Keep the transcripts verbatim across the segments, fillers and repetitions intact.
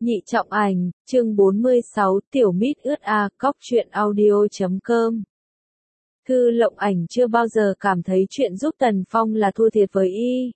Nhị trọng ảnh, chương bốn mươi sáu, tiểu mít ướt a, cóc truyện audio chấm com. Thư Lộng Ảnh chưa bao giờ cảm thấy chuyện giúp Tần Phong là thua thiệt với y.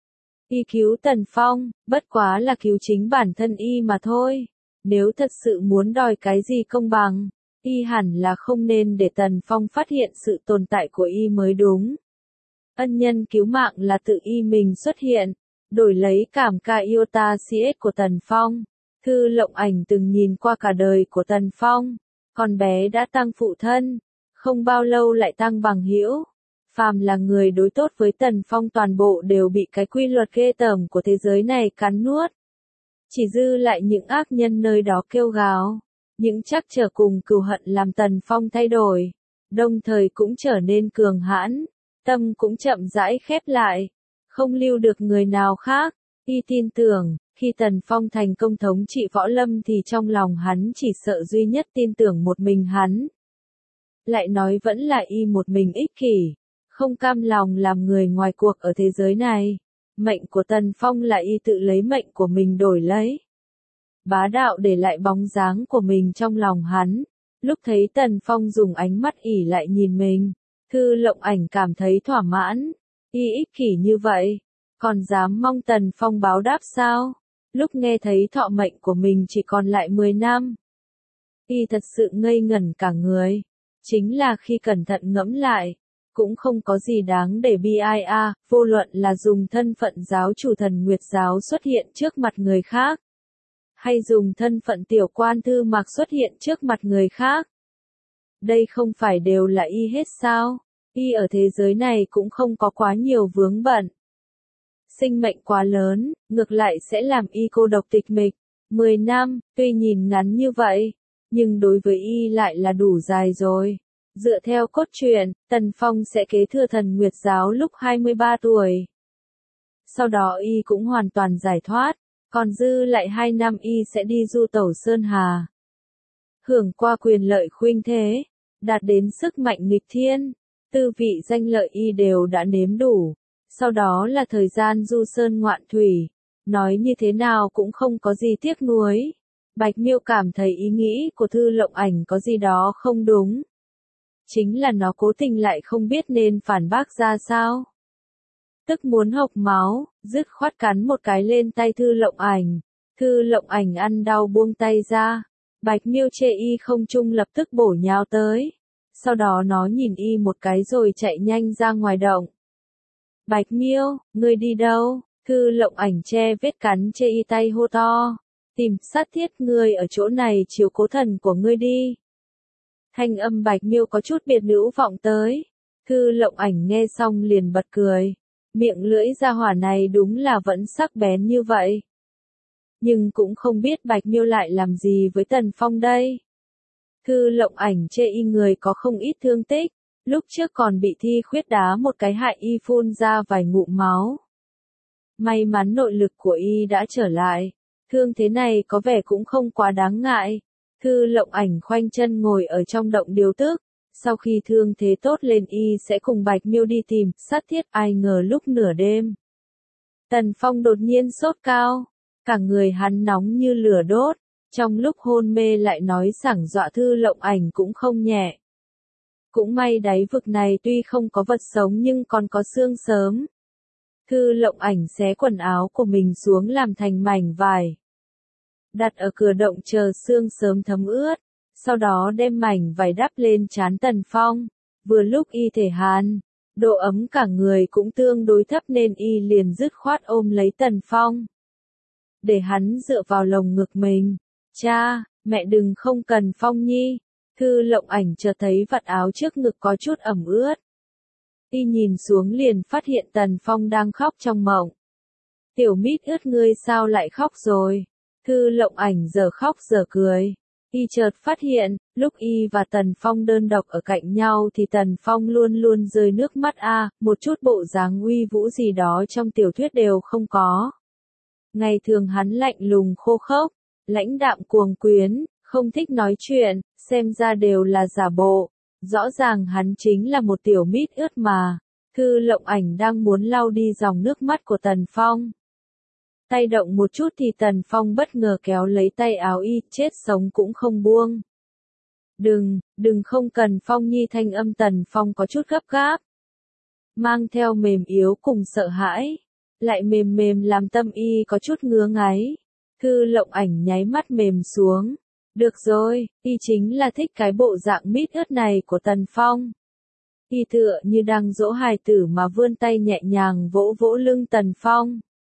Y cứu Tần Phong, bất quá là cứu chính bản thân y mà thôi. Nếu thật sự muốn đòi cái gì công bằng, y hẳn là không nên để Tần Phong phát hiện sự tồn tại của y mới đúng. Ân nhân cứu mạng là tự y mình xuất hiện, đổi lấy cảm ca iota cs của Tần Phong. Thư Lộng Ảnh từng nhìn qua cả đời của Tần Phong, con bé đã tăng phụ thân, không bao lâu lại tăng bằng hữu. Phàm là người đối tốt với Tần Phong toàn bộ đều bị cái quy luật ghê tởm của thế giới này cắn nuốt. Chỉ dư lại những ác nhân nơi đó kêu gào, những trắc trở cùng cừu hận làm Tần Phong thay đổi, đồng thời cũng trở nên cường hãn, tâm cũng chậm rãi khép lại, không lưu được người nào khác. Y tin tưởng, khi Tần Phong thành công thống trị võ lâm thì trong lòng hắn chỉ sợ duy nhất tin tưởng một mình hắn. Lại nói vẫn là y một mình ích kỷ, không cam lòng làm người ngoài cuộc ở thế giới này. Mệnh của Tần Phong là y tự lấy mệnh của mình đổi lấy. Bá đạo để lại bóng dáng của mình trong lòng hắn. Lúc thấy Tần Phong dùng ánh mắt ỉ lại nhìn mình, Thư Lộng Ảnh cảm thấy thỏa mãn. Y ích kỷ như vậy, còn dám mong Tần Phong báo đáp sao? Lúc nghe thấy thọ mệnh của mình chỉ còn lại mười năm, y thật sự ngây ngẩn cả người. Chính là khi cẩn thận ngẫm lại, cũng không có gì đáng để bi ai a, vô luận là dùng thân phận giáo chủ Thần Nguyệt giáo xuất hiện trước mặt người khác, hay dùng thân phận tiểu quan thư mạc xuất hiện trước mặt người khác. Đây không phải đều là y hết sao? Y ở thế giới này cũng không có quá nhiều vướng bận. Sinh mệnh quá lớn, ngược lại sẽ làm y cô độc tịch mịch. Mười năm, tuy nhìn ngắn như vậy, nhưng đối với y lại là đủ dài rồi. Dựa theo cốt truyện, Tần Phong sẽ kế thừa Thần Nguyệt giáo lúc hai mươi ba tuổi. Sau đó y cũng hoàn toàn giải thoát, còn dư lại hai năm y sẽ đi du tẩu Sơn Hà. Hưởng qua quyền lợi khuynh thế, đạt đến sức mạnh nghịch thiên, tư vị danh lợi y đều đã nếm đủ. Sau đó là thời gian du sơn ngoạn thủy, nói như thế nào cũng không có gì tiếc nuối. Bạch Miêu cảm thấy ý nghĩ của Thư Lộng Ảnh có gì đó không đúng. Chính là nó cố tình lại không biết nên phản bác ra sao. Tức muốn hộc máu, dứt khoát cắn một cái lên tay Thư Lộng Ảnh. Thư Lộng Ảnh ăn đau buông tay ra. Bạch Miêu chê y không trung lập tức bổ nhào tới. Sau đó nó nhìn y một cái rồi chạy nhanh ra ngoài động. Bạch Miêu, ngươi đi đâu? Thư Lộng Ảnh che vết cắn chê y tay hô to. Tìm sát thiết, ngươi ở chỗ này chiếu cố thần của ngươi đi. Thanh âm Bạch Miêu có chút biệt nữ vọng tới. Thư Lộng Ảnh nghe xong liền bật cười. Miệng lưỡi ra hỏa này đúng là vẫn sắc bén như vậy. Nhưng cũng không biết Bạch Miêu lại làm gì với Tần Phong đây. Thư Lộng Ảnh chê y người có không ít thương tích. Lúc trước còn bị thi khuyết đá một cái hại y phun ra vài ngụm máu. May mắn nội lực của y đã trở lại. Thương thế này có vẻ cũng không quá đáng ngại. Thư Lộng Ảnh khoanh chân ngồi ở trong động điều tức. Sau khi thương thế tốt lên y sẽ cùng Bạch Miêu đi tìm sát thiết, ai ngờ lúc nửa đêm. Tần Phong đột nhiên sốt cao. Cả người hắn nóng như lửa đốt. Trong lúc hôn mê lại nói sảng dọa Thư Lộng Ảnh cũng không nhẹ. Cũng may đáy vực này tuy không có vật sống nhưng còn có xương sớm. Thư Lộng Ảnh xé quần áo của mình xuống làm thành mảnh vải. Đặt ở cửa động chờ xương sớm thấm ướt. Sau đó đem mảnh vải đắp lên trán Tần Phong. Vừa lúc y thể hàn, độ ấm cả người cũng tương đối thấp nên y liền dứt khoát ôm lấy Tần Phong. Để hắn dựa vào lồng ngực mình. Cha, mẹ đừng không cần Phong nhi. Thư Lộng Ảnh chợt thấy vạt áo trước ngực có chút ẩm ướt. Y nhìn xuống liền phát hiện Tần Phong đang khóc trong mộng. Tiểu mít ướt, ngươi sao lại khóc rồi? Thư Lộng Ảnh giờ khóc giờ cười. Y chợt phát hiện, lúc y và Tần Phong đơn độc ở cạnh nhau thì Tần Phong luôn luôn rơi nước mắt a, một chút bộ dáng uy vũ gì đó trong tiểu thuyết đều không có. Ngày thường hắn lạnh lùng khô khốc, lãnh đạm cuồng quyến, không thích nói chuyện, xem ra đều là giả bộ. Rõ ràng hắn chính là một tiểu mít ướt mà. Thư Lộng Ảnh đang muốn lau đi dòng nước mắt của Tần Phong. Tay động một chút thì Tần Phong bất ngờ kéo lấy tay áo y, chết sống cũng không buông. Đừng, đừng không cần Phong Nhi, thanh âm Tần Phong có chút gấp gáp. Mang theo mềm yếu cùng sợ hãi. Lại mềm mềm làm tâm y có chút ngứa ngáy. Thư Lộng Ảnh nháy mắt mềm xuống. Được rồi, y chính là thích cái bộ dạng mít ướt này của Tần Phong. Y tựa như đang dỗ hài tử mà vươn tay nhẹ nhàng vỗ vỗ lưng Tần Phong.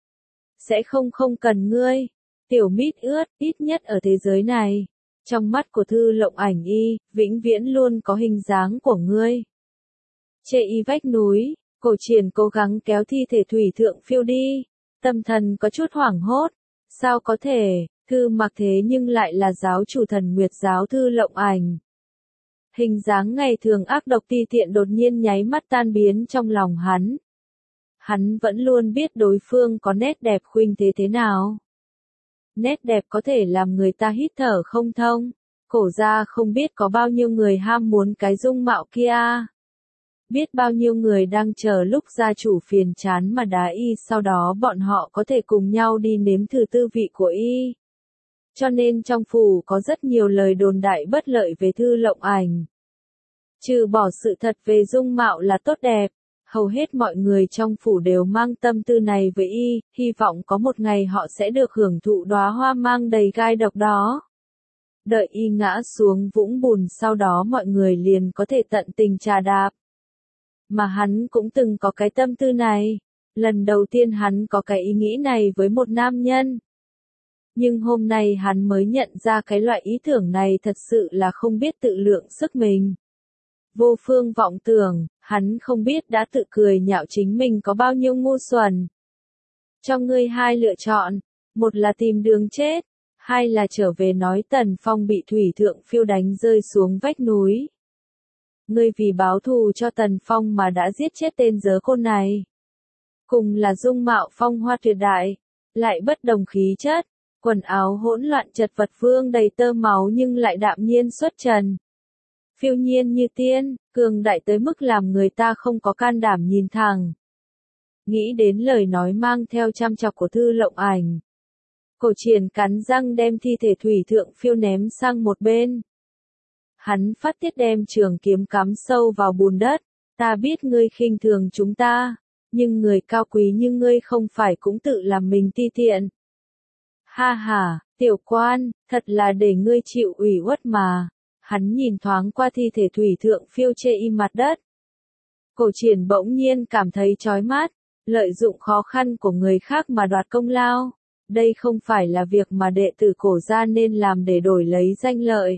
Sẽ không không cần ngươi. Tiểu mít ướt, ít nhất ở thế giới này. Trong mắt của Thư Lộng Ảnh y, vĩnh viễn luôn có hình dáng của ngươi. Chê y vách núi, Cổ Triển cố gắng kéo thi thể Thủy Thượng Phiêu đi. Tâm thần có chút hoảng hốt. Sao có thể, Thư Mặc thế nhưng lại là giáo chủ Thần Nguyệt giáo Thư Lộng Ảnh. Hình dáng ngày thường ác độc ti tiện đột nhiên nháy mắt tan biến trong lòng hắn. Hắn vẫn luôn biết đối phương có nét đẹp khuynh thế thế nào. Nét đẹp có thể làm người ta hít thở không thông. Cổ gia không biết có bao nhiêu người ham muốn cái dung mạo kia. Biết bao nhiêu người đang chờ lúc gia chủ phiền chán mà đá y, sau đó bọn họ có thể cùng nhau đi nếm thử tư vị của y. Cho nên trong phủ có rất nhiều lời đồn đại bất lợi về Thư Lộng Ảnh. Trừ bỏ sự thật về dung mạo là tốt đẹp, hầu hết mọi người trong phủ đều mang tâm tư này với y, hy vọng có một ngày họ sẽ được hưởng thụ đóa hoa mang đầy gai độc đó. Đợi y ngã xuống vũng bùn, sau đó mọi người liền có thể tận tình trà đạp. Mà hắn cũng từng có cái tâm tư này. Lần đầu tiên hắn có cái ý nghĩ này với một nam nhân. Nhưng hôm nay hắn mới nhận ra cái loại ý tưởng này thật sự là không biết tự lượng sức mình. Vô phương vọng tưởng, hắn không biết đã tự cười nhạo chính mình có bao nhiêu ngu xuẩn. Cho ngươi hai lựa chọn, một là tìm đường chết, hai là trở về nói Tần Phong bị Thủy Thượng Phiêu đánh rơi xuống vách núi. Ngươi vì báo thù cho Tần Phong mà đã giết chết tên dớ khôn này. Cùng là dung mạo phong hoa tuyệt đại, lại bất đồng khí chất, quần áo hỗn loạn chật vật vương đầy tơ máu nhưng lại đạm nhiên xuất trần. Phiêu nhiên như tiên, cường đại tới mức làm người ta không có can đảm nhìn thẳng. Nghĩ đến lời nói mang theo chăm chọc của Thư Lộng Ảnh. Cổ Triển cắn răng đem thi thể Thủy Thượng Phiêu ném sang một bên. Hắn phát tiết đem trường kiếm cắm sâu vào bùn đất. Ta biết ngươi khinh thường chúng ta, nhưng người cao quý như ngươi không phải cũng tự làm mình ti tiện. Ha ha, tiểu quan, thật là để ngươi chịu ủy uất mà. Hắn nhìn thoáng qua thi thể Thủy Thượng Phiêu chê im mặt đất. Cổ Triển bỗng nhiên cảm thấy chói mắt, lợi dụng khó khăn của người khác mà đoạt công lao. Đây không phải là việc mà đệ tử Cổ gia nên làm để đổi lấy danh lợi.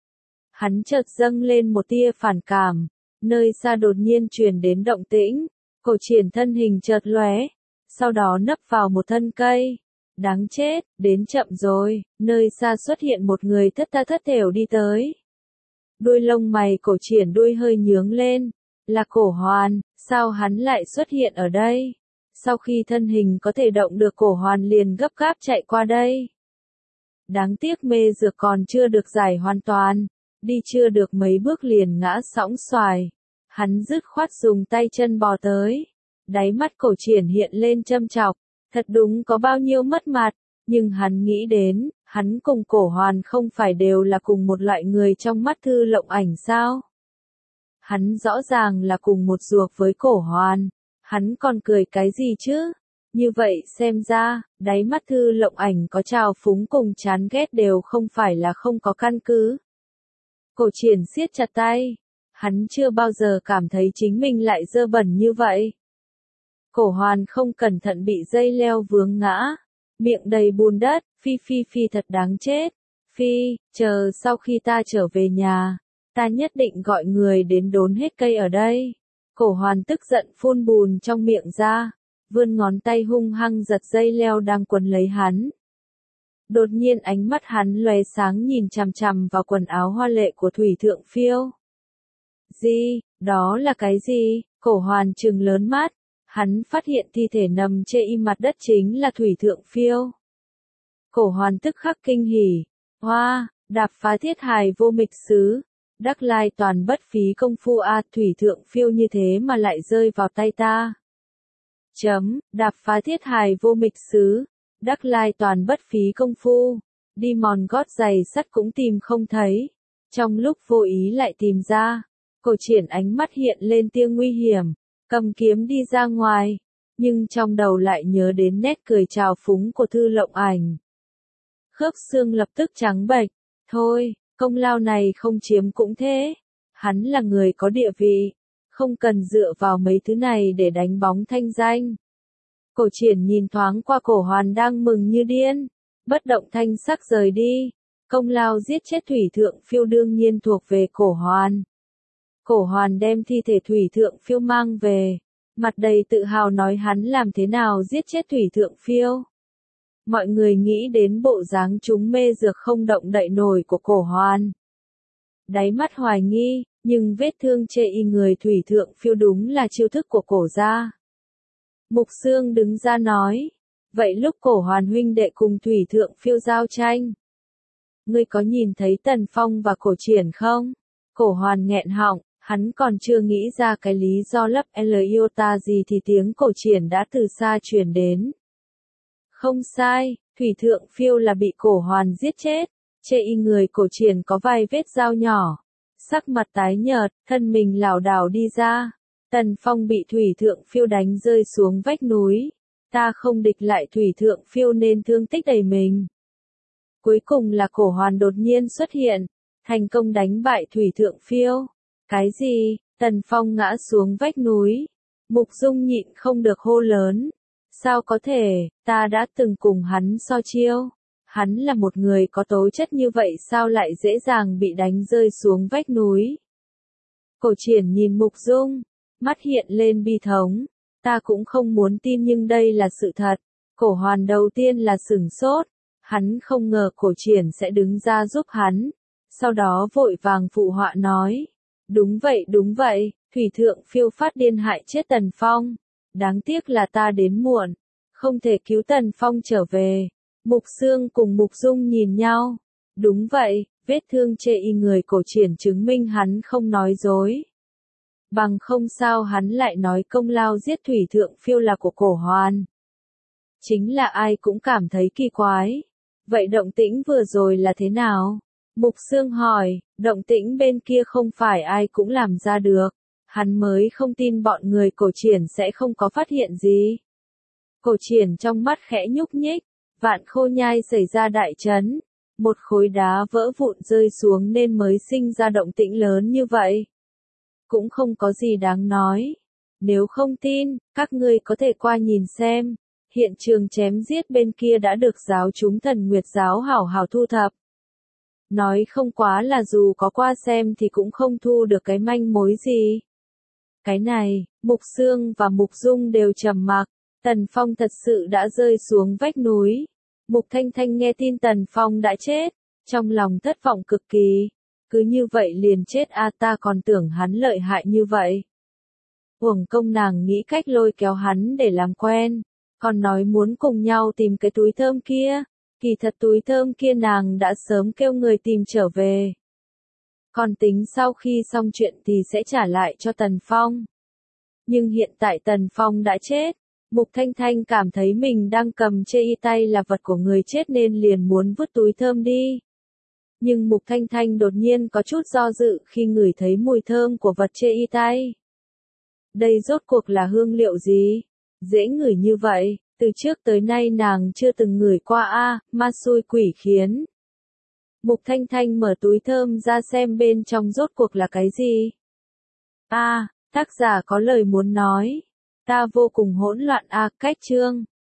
Hắn chợt dâng lên một tia phản cảm, nơi xa đột nhiên truyền đến động tĩnh. Cổ Triển thân hình chợt lóe, sau đó nấp vào một thân cây. Đáng chết, đến chậm rồi, nơi xa xuất hiện một người thất tha thất thểu đi tới. Đuôi lông mày Cổ Triển đuôi hơi nhướng lên, là Cổ Hoàn, sao hắn lại xuất hiện ở đây? Sau khi thân hình có thể động được, Cổ Hoàn liền gấp gáp chạy qua đây. Đáng tiếc mê dược còn chưa được giải hoàn toàn, đi chưa được mấy bước liền ngã sõng xoài. Hắn dứt khoát dùng tay chân bò tới. Đáy mắt Cổ Triển hiện lên châm chọc, thật đúng có bao nhiêu mất mặt, nhưng hắn nghĩ đến, hắn cùng Cổ Hoàn không phải đều là cùng một loại người trong mắt Thư Lộng Ảnh sao? Hắn rõ ràng là cùng một ruột với Cổ Hoàn, hắn còn cười cái gì chứ? Như vậy xem ra, đáy mắt Thư Lộng Ảnh có trào phúng cùng chán ghét đều không phải là không có căn cứ. Cổ Triển siết chặt tay, hắn chưa bao giờ cảm thấy chính mình lại dơ bẩn như vậy. Cổ Hoàn không cẩn thận bị dây leo vướng ngã, miệng đầy bùn đất, phi phi phi thật đáng chết. Phi, chờ sau khi ta trở về nhà, ta nhất định gọi người đến đốn hết cây ở đây. Cổ Hoàn tức giận phun bùn trong miệng ra, vươn ngón tay hung hăng giật dây leo đang quấn lấy hắn. Đột nhiên ánh mắt hắn lóe sáng nhìn chằm chằm vào quần áo hoa lệ của Thủy Thượng Phiêu. Gì, đó là cái gì? Cổ Hoàn trừng lớn mắt, hắn phát hiện thi thể nằm trên im mặt đất chính là Thủy Thượng Phiêu. Cổ Hoàn tức khắc kinh hỉ, hoa, đạp phá thiết hài vô mịch xứ, đắc lai toàn bất phí công phu a, Thủy Thượng Phiêu như thế mà lại rơi vào tay ta. Chấm, đạp phá thiết hài vô mịch xứ, Đắc Lai toàn bất phí công phu, đi mòn gót giày sắt cũng tìm không thấy. Trong lúc vô ý lại tìm ra, Cổ Triển ánh mắt hiện lên tia nguy hiểm, cầm kiếm đi ra ngoài, nhưng trong đầu lại nhớ đến nét cười trào phúng của Thư Lộng Ảnh. Khớp xương lập tức trắng bệch, thôi, công lao này không chiếm cũng thế. Hắn là người có địa vị, không cần dựa vào mấy thứ này để đánh bóng thanh danh. Cổ Triển nhìn thoáng qua Cổ Hoàn đang mừng như điên, bất động thanh sắc rời đi. Công lao giết chết Thủy Thượng Phiêu đương nhiên thuộc về Cổ Hoàn. Cổ Hoàn đem thi thể Thủy Thượng Phiêu mang về, mặt đầy tự hào nói hắn làm thế nào giết chết Thủy Thượng Phiêu. Mọi người nghĩ đến bộ dáng chúng mê dược không động đậy nổi của Cổ Hoàn. Đáy mắt hoài nghi, nhưng vết thương chê y người Thủy Thượng Phiêu đúng là chiêu thức của Cổ gia. Mục Xương đứng ra nói, vậy lúc Cổ Hoàn huynh đệ cùng Thủy Thượng Phiêu giao tranh, ngươi có nhìn thấy Tần Phong và Cổ Triển không? Cổ Hoàn nghẹn họng, hắn còn chưa nghĩ ra cái lý do lấp L iota gì thì tiếng Cổ Triển đã từ xa truyền đến. Không sai, Thủy Thượng Phiêu là bị Cổ Hoàn giết chết, chê y người Cổ Triển có vài vết dao nhỏ, sắc mặt tái nhợt, thân mình lảo đảo đi ra. Tần Phong bị Thủy Thượng Phiêu đánh rơi xuống vách núi, ta không địch lại Thủy Thượng Phiêu nên thương tích đầy mình. Cuối cùng là Cổ Hoàn đột nhiên xuất hiện, thành công đánh bại Thủy Thượng Phiêu. Cái gì? Tần Phong ngã xuống vách núi. Mục Dung nhịn không được hô lớn. Sao có thể, ta đã từng cùng hắn so chiêu. Hắn là một người có tố chất như vậy sao lại dễ dàng bị đánh rơi xuống vách núi. Cổ Triển nhìn Mục Dung, mắt hiện lên bi thống. Ta cũng không muốn tin nhưng đây là sự thật. Cổ Hoàn đầu tiên là sửng sốt. Hắn không ngờ Cổ Triển sẽ đứng ra giúp hắn. Sau đó vội vàng phụ họa nói. Đúng vậy đúng vậy, Thủy Thượng Phiêu phát điên hại chết Tần Phong. Đáng tiếc là ta đến muộn. Không thể cứu Tần Phong trở về. Mục Xương cùng Mục Dung nhìn nhau. Đúng vậy, vết thương chê y người Cổ Triển chứng minh hắn không nói dối. Bằng không sao hắn lại nói công lao giết Thủy Thượng Phiêu là của Cổ Hoàn. Chính là ai cũng cảm thấy kỳ quái. Vậy động tĩnh vừa rồi là thế nào? Mục Xương hỏi, động tĩnh bên kia không phải ai cũng làm ra được. Hắn mới không tin bọn người Cổ Triển sẽ không có phát hiện gì. Cổ Triển trong mắt khẽ nhúc nhích, Vạn Khô Nhai xảy ra đại chấn. Một khối đá vỡ vụn rơi xuống nên mới sinh ra động tĩnh lớn như vậy. Cũng không có gì đáng nói. Nếu không tin, các ngươi có thể qua nhìn xem. Hiện trường chém giết bên kia đã được giáo chúng Thần Nguyệt giáo hảo hảo thu thập. Nói không quá là dù có qua xem thì cũng không thu được cái manh mối gì. Cái này, Mục Xương và Mục Dung đều trầm mặc. Tần Phong thật sự đã rơi xuống vách núi. Mục Thanh Thanh nghe tin Tần Phong đã chết, trong lòng thất vọng cực kỳ. Cứ như vậy liền chết a à, ta còn tưởng hắn lợi hại như vậy. Uổng công nàng nghĩ cách lôi kéo hắn để làm quen, còn nói muốn cùng nhau tìm cái túi thơm kia. Kỳ thật túi thơm kia nàng đã sớm kêu người tìm trở về. Còn tính sau khi xong chuyện thì sẽ trả lại cho Tần Phong. Nhưng hiện tại Tần Phong đã chết. Mục Thanh Thanh cảm thấy mình đang cầm chê y tay là vật của người chết nên liền muốn vứt túi thơm đi. Nhưng Mục Thanh Thanh đột nhiên có chút do dự khi ngửi thấy mùi thơm của vật chê y tay. Đây rốt cuộc là hương liệu gì? Dễ ngửi như vậy, từ trước tới nay nàng chưa từng ngửi qua a, à, ma xui quỷ khiến. Mục Thanh Thanh mở túi thơm ra xem bên trong rốt cuộc là cái gì. A, à, tác giả có lời muốn nói. Ta vô cùng hỗn loạn a, à, cách chương.